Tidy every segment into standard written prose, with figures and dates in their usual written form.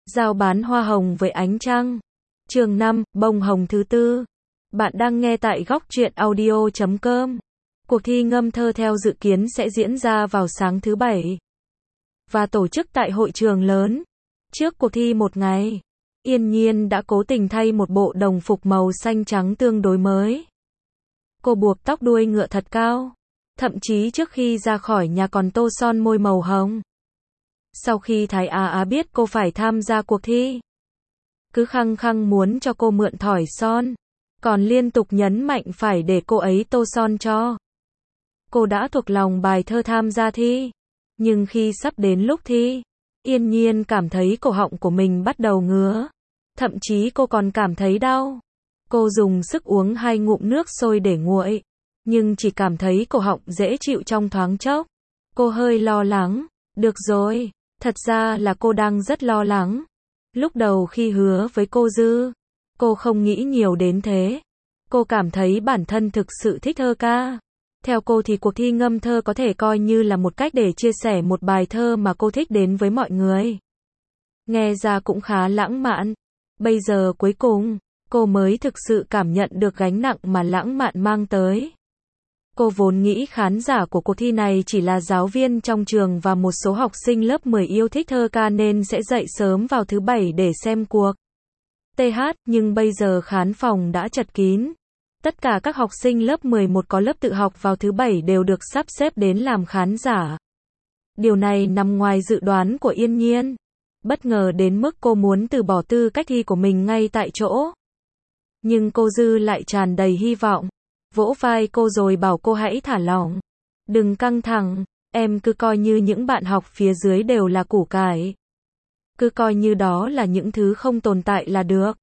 Giao bán hoa hồng với ánh trăng. Chương 5, bông hồng thứ tư. Bạn đang nghe tại góc truyện audio.com. Cuộc thi ngâm thơ theo dự kiến sẽ diễn ra vào sáng thứ Bảy và tổ chức tại hội trường lớn. Trước cuộc thi một ngày, Yên Nhiên đã cố tình thay một bộ đồng phục màu xanh trắng tương đối mới. Cô buộc tóc đuôi ngựa thật cao, thậm chí trước khi ra khỏi nhà còn tô son môi màu hồng. Sau khi Thái Á biết cô phải tham gia cuộc thi, cứ khăng khăng muốn cho cô mượn thỏi son, còn liên tục nhấn mạnh phải để cô ấy tô son cho. Cô đã thuộc lòng bài thơ tham gia thi, nhưng khi sắp đến lúc thi, Yên Nhiên cảm thấy cổ họng của mình bắt đầu ngứa, thậm chí cô còn cảm thấy đau. Cô dùng sức uống 2 ngụm nước sôi để nguội, nhưng chỉ cảm thấy cổ họng dễ chịu trong thoáng chốc. Cô hơi lo lắng. Được rồi, thật ra là cô đang rất lo lắng. Lúc đầu khi hứa với cô Dư, cô không nghĩ nhiều đến thế. Cô cảm thấy bản thân thực sự thích thơ ca. Theo cô thì cuộc thi ngâm thơ có thể coi như là một cách để chia sẻ một bài thơ mà cô thích đến với mọi người. Nghe ra cũng khá lãng mạn. Bây giờ cuối cùng, cô mới thực sự cảm nhận được gánh nặng mà lãng mạn mang tới. Cô vốn nghĩ khán giả của cuộc thi này chỉ là giáo viên trong trường và một số học sinh lớp 10 yêu thích thơ ca nên sẽ dậy sớm vào thứ Bảy để xem cuộc TH, nhưng bây giờ khán phòng đã chật kín. Tất cả các học sinh lớp 11 có lớp tự học vào thứ Bảy đều được sắp xếp đến làm khán giả. Điều này nằm ngoài dự đoán của Yên Nhiên. Bất ngờ đến mức cô muốn từ bỏ tư cách thi của mình ngay tại chỗ. Nhưng cô Dư lại tràn đầy hy vọng, vỗ vai cô rồi bảo cô hãy thả lỏng. Đừng căng thẳng, em cứ coi như những bạn học phía dưới đều là củ cải. Cứ coi như đó là những thứ không tồn tại là được.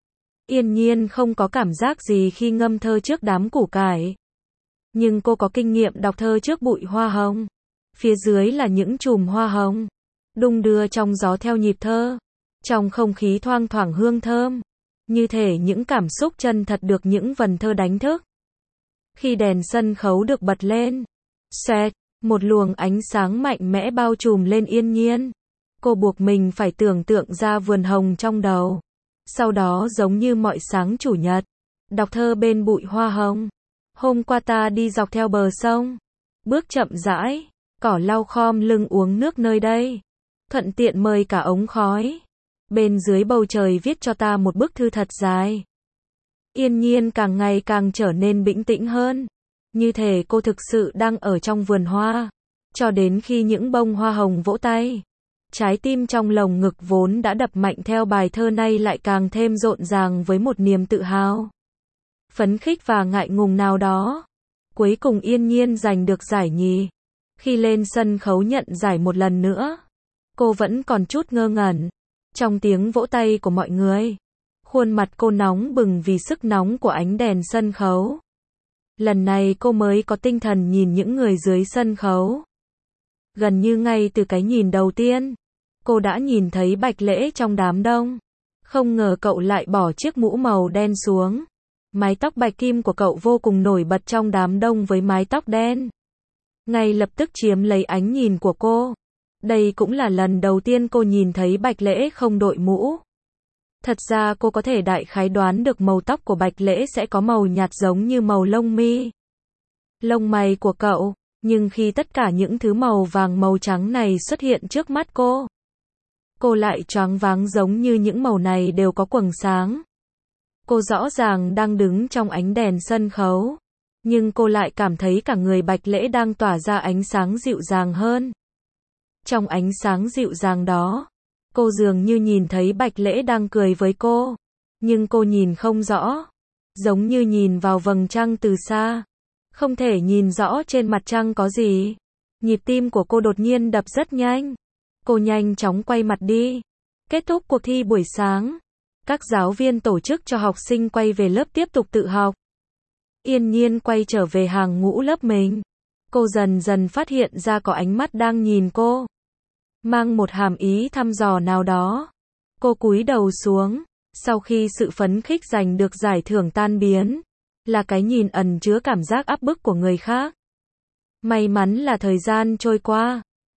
Yên Nhiên không có cảm giác gì khi ngâm thơ trước đám củ cải. Nhưng cô có kinh nghiệm đọc thơ trước bụi hoa hồng. Phía dưới là những chùm hoa hồng, đung đưa trong gió theo nhịp thơ. Trong không khí thoang thoảng hương thơm. Như thể những cảm xúc chân thật được những vần thơ đánh thức. Khi đèn sân khấu được bật lên, xoẹt, một luồng ánh sáng mạnh mẽ bao trùm lên Yên Nhiên. Cô buộc mình phải tưởng tượng ra vườn hồng trong đầu. Sau đó giống như mọi sáng chủ nhật, đọc thơ bên bụi hoa hồng. Hôm qua ta đi dọc theo bờ sông, bước chậm rãi, cỏ lau khom lưng uống nước nơi đây. Thuận tiện mời cả ống khói. Bên dưới bầu trời viết cho ta một bức thư thật dài. Yên Nhiên càng ngày càng trở nên bình tĩnh hơn. Như thể cô thực sự đang ở trong vườn hoa. Cho đến khi những bông hoa hồng vỗ tay. Trái tim trong lồng ngực vốn đã đập mạnh theo bài thơ này lại càng thêm rộn ràng với một niềm tự hào, phấn khích và ngại ngùng nào đó. Cuối cùng Yên Nhiên giành được giải nhì. Khi lên sân khấu nhận giải một lần nữa, cô vẫn còn chút ngơ ngẩn. Trong tiếng vỗ tay của mọi người, khuôn mặt cô nóng bừng vì sức nóng của ánh đèn sân khấu. Lần này cô mới có tinh thần nhìn những người dưới sân khấu. Gần như ngay từ cái nhìn đầu tiên, cô đã nhìn thấy Bạch Lễ trong đám đông. Không ngờ cậu lại bỏ chiếc mũ màu đen xuống. Mái tóc bạch kim của cậu vô cùng nổi bật trong đám đông với mái tóc đen. Ngay lập tức chiếm lấy ánh nhìn của cô. Đây cũng là lần đầu tiên cô nhìn thấy Bạch Lễ không đội mũ. Thật ra cô có thể đại khái đoán được màu tóc của Bạch Lễ sẽ có màu nhạt giống như màu lông mi, lông mày của cậu. Nhưng khi tất cả những thứ màu vàng màu trắng này xuất hiện trước mắt cô lại choáng váng giống như những màu này đều có quầng sáng. Cô rõ ràng đang đứng trong ánh đèn sân khấu, nhưng cô lại cảm thấy cả người Bạch Lễ đang tỏa ra ánh sáng dịu dàng hơn. Trong ánh sáng dịu dàng đó, cô dường như nhìn thấy Bạch Lễ đang cười với cô, nhưng cô nhìn không rõ, giống như nhìn vào vầng trăng từ xa, không thể nhìn rõ trên mặt trăng có gì. Nhịp tim của cô đột nhiên đập rất nhanh. Cô nhanh chóng quay mặt đi. Kết thúc cuộc thi buổi sáng, các giáo viên tổ chức cho học sinh quay về lớp tiếp tục tự học. Yên Nhiên quay trở về hàng ngũ lớp mình. Cô dần dần phát hiện ra có ánh mắt đang nhìn cô, mang một hàm ý thăm dò nào đó. Cô cúi đầu xuống. Sau khi sự phấn khích giành được giải thưởng tan biến, là cái nhìn ẩn chứa cảm giác áp bức của người khác. May mắn là thời gian trôi qua,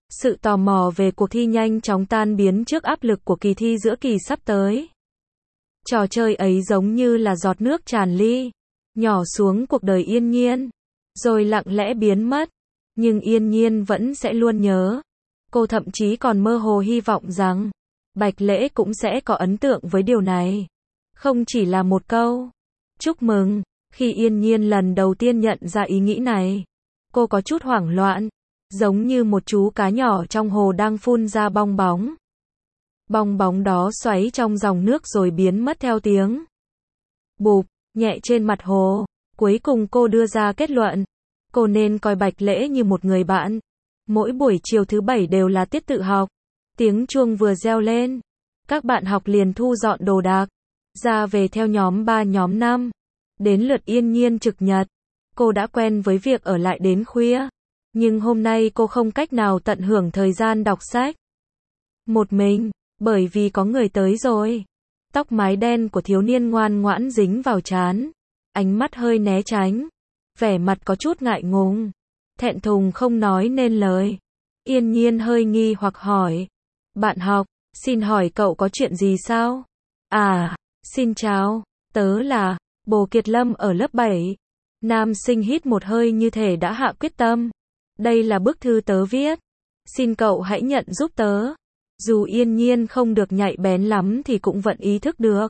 Sự tò mò về cuộc thi nhanh chóng tan biến trước áp lực của kỳ thi giữa kỳ sắp tới. Trò chơi ấy giống như là giọt nước tràn ly, nhỏ xuống cuộc đời Yên Nhiên, rồi lặng lẽ biến mất. Nhưng Yên Nhiên vẫn sẽ luôn nhớ. Cô thậm chí còn mơ hồ hy vọng rằng Bạch Lễ cũng sẽ có ấn tượng với điều này. Không chỉ là một câu chúc mừng. Khi Yên Nhiên lần đầu tiên nhận ra ý nghĩ này, cô có chút hoảng loạn, giống như một chú cá nhỏ trong hồ đang phun ra bong bóng. Bong bóng đó xoáy trong dòng nước rồi biến mất theo tiếng bụp nhẹ trên mặt hồ. Cuối cùng cô đưa ra kết luận, cô nên coi Bạch Lễ như một người bạn. Mỗi buổi chiều thứ bảy đều là tiết tự học. Tiếng chuông vừa reo lên, các bạn học liền thu dọn đồ đạc, ra về theo nhóm 3 nhóm 5. Đến lượt Yên Nhiên trực nhật. Cô đã quen với việc ở lại đến khuya, nhưng hôm nay cô không cách nào tận hưởng thời gian đọc sách một mình, bởi vì có người tới rồi. Tóc mái đen của thiếu niên ngoan ngoãn dính vào trán, ánh mắt hơi né tránh, vẻ mặt có chút ngại ngùng, thẹn thùng không nói nên lời. Yên Nhiên hơi nghi hoặc hỏi, bạn học, xin hỏi cậu có chuyện gì sao? À, xin chào, tớ là Bồ Kiệt Lâm ở lớp 7. Nam sinh hít một hơi như thể đã hạ quyết tâm. Đây là bức thư tớ viết. Xin cậu hãy nhận giúp tớ. Dù Yên Nhiên không được nhạy bén lắm thì cũng vẫn ý thức được.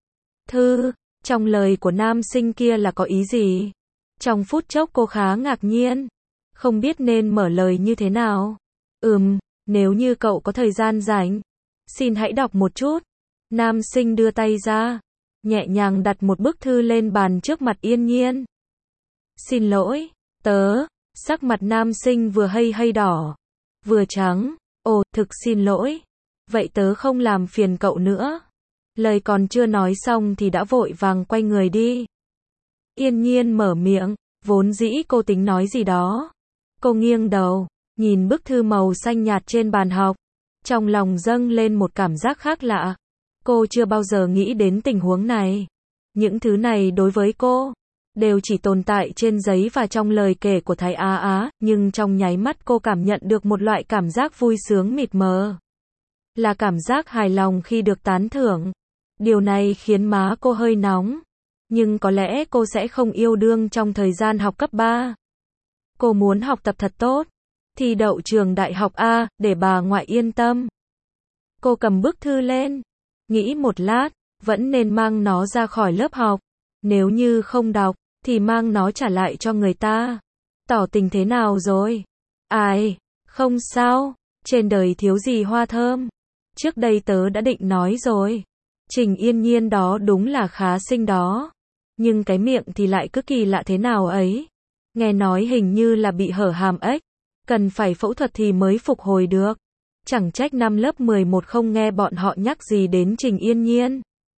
Thư, trong lời của nam sinh kia là có ý gì? Trong phút chốc cô khá ngạc nhiên. Không biết nên mở lời như thế nào. Nếu như cậu có thời gian rảnh, xin hãy đọc một chút. Nam sinh đưa tay ra, nhẹ nhàng đặt một bức thư lên bàn trước mặt Yên Nhiên. Xin lỗi, tớ. Sắc mặt nam sinh vừa hay đỏ, vừa trắng. Ồ, thực xin lỗi. Vậy tớ không làm phiền cậu nữa. Lời còn chưa nói xong thì đã vội vàng quay người đi. Yên Nhiên mở miệng, vốn dĩ cô tính nói gì đó. Cô nghiêng đầu, nhìn bức thư màu xanh nhạt trên bàn học. Trong lòng dâng lên một cảm giác khác lạ. Cô chưa bao giờ nghĩ đến tình huống này. Những thứ này đối với cô đều chỉ tồn tại trên giấy và trong lời kể của Thái Á Á, nhưng trong nháy mắt cô cảm nhận được một loại cảm giác vui sướng mịt mờ. Là cảm giác hài lòng khi được tán thưởng. Điều này khiến má cô hơi nóng. Nhưng có lẽ cô sẽ không yêu đương trong thời gian học cấp 3. Cô muốn học tập thật tốt, thi đậu trường đại học A, để bà ngoại yên tâm. Cô cầm bức thư lên, nghĩ một lát, vẫn nên mang nó ra khỏi lớp học. Nếu như không đọc, thì mang nó trả lại cho người ta. Tỏ tình thế nào rồi? Ai, không sao, trên đời thiếu gì hoa thơm. Trước đây tớ đã định nói rồi. Trình Yên Nhiên đó đúng là khá xinh đó. Nhưng cái miệng thì lại cứ kỳ lạ thế nào ấy. Nghe nói hình như là bị hở hàm ếch. Cần phải phẫu thuật thì mới phục hồi được. Chẳng trách năm lớp 11 không nghe bọn họ nhắc gì đến Trình Yên Nhiên.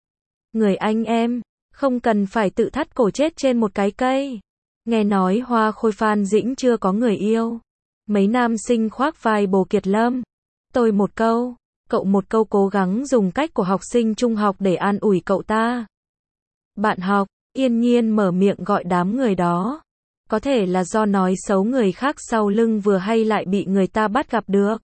Người anh em, không cần phải tự thắt cổ chết trên một cái cây. Nghe nói Hoa Khôi Phan Dĩnh chưa có người yêu. Mấy nam sinh khoác vai Bồ Kiệt Lâm. Tôi một câu, cậu một câu, cố gắng dùng cách của học sinh trung học để an ủi cậu ta. Bạn học, Yên Nhiên mở miệng gọi đám người đó. Có thể là do nói xấu người khác sau lưng vừa hay lại bị người ta bắt gặp được.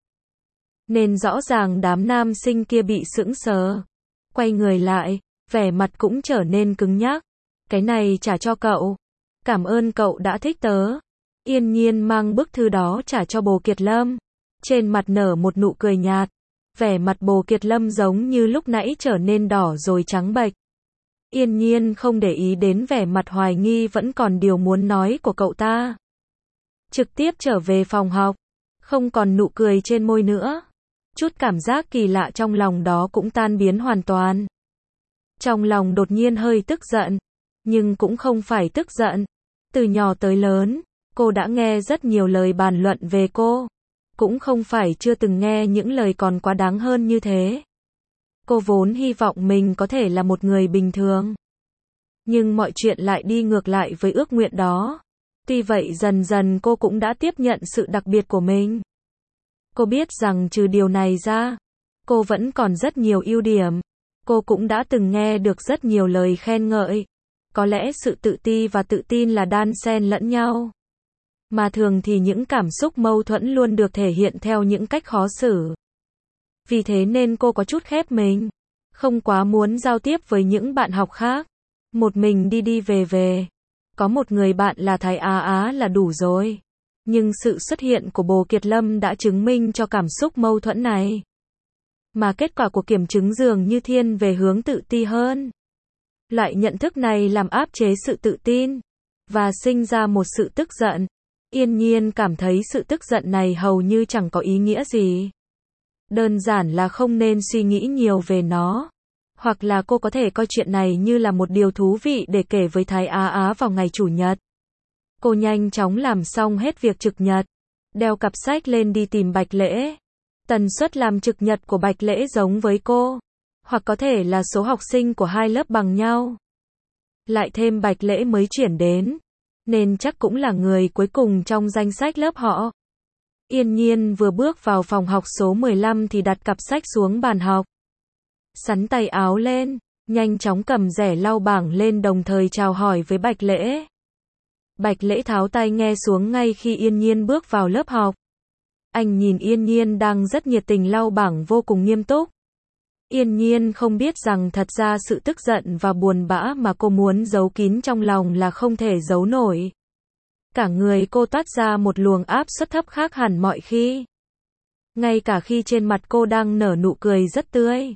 Nên rõ ràng đám nam sinh kia bị sững sờ. Quay người lại, vẻ mặt cũng trở nên cứng nhắc. Cái này trả cho cậu. Cảm ơn cậu đã thích tớ. Yên Nhiên mang bức thư đó trả cho Bồ Kiệt Lâm. Trên mặt nở một nụ cười nhạt. Vẻ mặt Bồ Kiệt Lâm giống như lúc nãy trở nên đỏ rồi trắng bệch. Yên Nhiên không để ý đến vẻ mặt hoài nghi vẫn còn điều muốn nói của cậu ta. Trực tiếp trở về phòng học. Không còn nụ cười trên môi nữa. Chút cảm giác kỳ lạ trong lòng đó cũng tan biến hoàn toàn. Trong lòng đột nhiên hơi tức giận. Nhưng cũng không phải tức giận. Từ nhỏ tới lớn, cô đã nghe rất nhiều lời bàn luận về cô. Cũng không phải chưa từng nghe những lời còn quá đáng hơn như thế. Cô vốn hy vọng mình có thể là một người bình thường. Nhưng mọi chuyện lại đi ngược lại với ước nguyện đó. Tuy vậy dần dần cô cũng đã tiếp nhận sự đặc biệt của mình. Cô biết rằng trừ điều này ra, cô vẫn còn rất nhiều ưu điểm. Cô cũng đã từng nghe được rất nhiều lời khen ngợi. Có lẽ sự tự ti và tự tin là đan xen lẫn nhau. Mà thường thì những cảm xúc mâu thuẫn luôn được thể hiện theo những cách khó xử. Vì thế nên cô có chút khép mình, không quá muốn giao tiếp với những bạn học khác. Một mình đi đi về về. Có một người bạn là Thái Á Á là đủ rồi. Nhưng sự xuất hiện của Bồ Kiệt Lâm đã chứng minh cho cảm xúc mâu thuẫn này. Mà kết quả của kiểm chứng dường như thiên về hướng tự ti hơn. Loại nhận thức này làm áp chế sự tự tin và sinh ra một sự tức giận. Yên Nhiên cảm thấy sự tức giận này hầu như chẳng có ý nghĩa gì. Đơn giản là không nên suy nghĩ nhiều về nó. Hoặc là cô có thể coi chuyện này như là một điều thú vị để kể với Thái Á Á vào ngày Chủ nhật. Cô nhanh chóng làm xong hết việc trực nhật, đeo cặp sách lên đi tìm Bạch Lễ. Tần suất làm trực nhật của Bạch Lễ giống với cô, hoặc có thể là số học sinh của hai lớp bằng nhau. Lại thêm Bạch Lễ mới chuyển đến, nên chắc cũng là người cuối cùng trong danh sách lớp họ. Yên Nhiên vừa bước vào phòng học số 15 thì đặt cặp sách xuống bàn học. Xắn tay áo lên, nhanh chóng cầm rẻ lau bảng lên đồng thời chào hỏi với Bạch Lễ. Bạch Lễ tháo tai nghe xuống ngay khi Yên Nhiên bước vào lớp học. Anh nhìn Yên Nhiên đang rất nhiệt tình lau bảng vô cùng nghiêm túc. Yên Nhiên không biết rằng thật ra sự tức giận và buồn bã mà cô muốn giấu kín trong lòng là không thể giấu nổi. Cả người cô toát ra một luồng áp suất thấp khác hẳn mọi khi. Ngay cả khi trên mặt cô đang nở nụ cười rất tươi.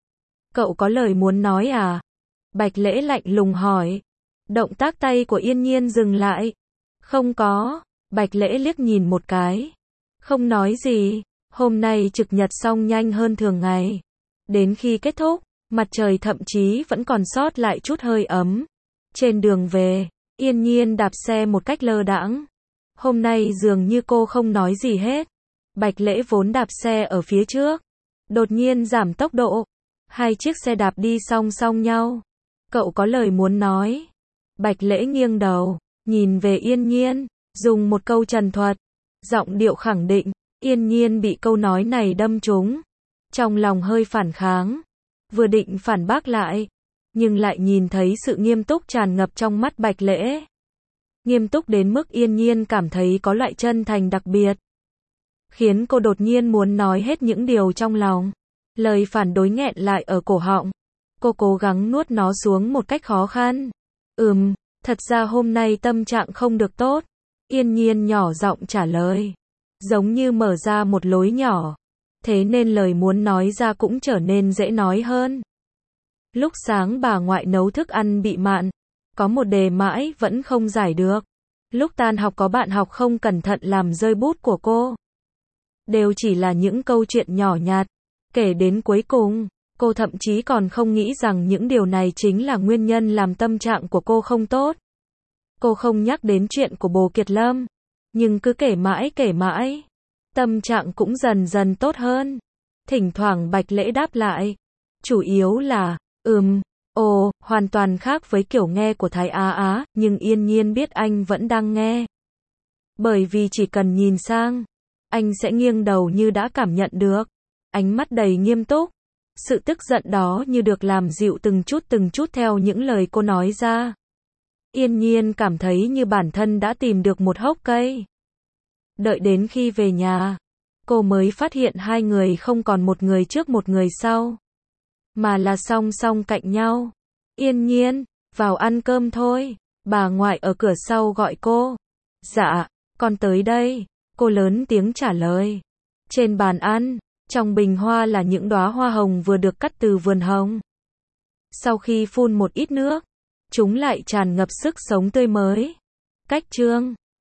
Cậu có lời muốn nói à? Bạch Lễ lạnh lùng hỏi. Động tác tay của Yên Nhiên dừng lại. Không có. Bạch Lễ liếc nhìn một cái. Không nói gì. Hôm nay trực nhật xong nhanh hơn thường ngày. Đến khi kết thúc, mặt trời thậm chí vẫn còn sót lại chút hơi ấm. Trên đường về, Yên Nhiên đạp xe một cách lơ đãng. Hôm nay dường như cô không nói gì hết. Bạch Lễ vốn đạp xe ở phía trước, đột nhiên giảm tốc độ. Hai chiếc xe đạp đi song song nhau. Cậu có lời muốn nói. Bạch Lễ nghiêng đầu, nhìn về Yên Nhiên, dùng một câu trần thuật, giọng điệu khẳng định. Yên Nhiên bị câu nói này đâm trúng. Trong lòng hơi phản kháng, vừa định phản bác lại, nhưng lại nhìn thấy sự nghiêm túc tràn ngập trong mắt Bạch Lễ. Nghiêm túc đến mức Yên Nhiên cảm thấy có loại chân thành đặc biệt, khiến cô đột nhiên muốn nói hết những điều trong lòng. Lời phản đối nghẹn lại ở cổ họng. Cô cố gắng nuốt nó xuống một cách khó khăn. Thật ra hôm nay tâm trạng không được tốt. Yên Nhiên nhỏ giọng trả lời, giống như mở ra một lối nhỏ. Thế nên lời muốn nói ra cũng trở nên dễ nói hơn. Lúc sáng bà ngoại nấu thức ăn bị mạn. Có một đề mãi vẫn không giải được. Lúc tan học có bạn học không cẩn thận làm rơi bút của cô. Đều chỉ là những câu chuyện nhỏ nhặt. Kể đến cuối cùng, cô thậm chí còn không nghĩ rằng những điều này chính là nguyên nhân làm tâm trạng của cô không tốt. Cô không nhắc đến chuyện của Bồ Kiệt Lâm. Nhưng cứ kể mãi, tâm trạng cũng dần dần tốt hơn. Thỉnh thoảng Bạch Lễ đáp lại. Chủ yếu là, hoàn toàn khác với kiểu nghe của Thái Á Á, nhưng Yên Nhiên biết anh vẫn đang nghe. Bởi vì chỉ cần nhìn sang, anh sẽ nghiêng đầu như đã cảm nhận được. Ánh mắt đầy nghiêm túc. Sự tức giận đó như được làm dịu từng chút theo những lời cô nói ra. Yên Nhiên cảm thấy như bản thân đã tìm được một hốc cây. Đợi đến khi về nhà, cô mới phát hiện hai người không còn một người trước một người sau, mà là song song cạnh nhau. Yên Nhiên, vào ăn cơm thôi. Bà ngoại ở cửa sau gọi cô. Dạ, con tới đây. Cô lớn tiếng trả lời. Trên bàn ăn, trong bình hoa là những đóa hoa hồng vừa được cắt từ vườn hồng. Sau khi phun một ít nước, chúng lại tràn ngập sức sống tươi mới. Cách chương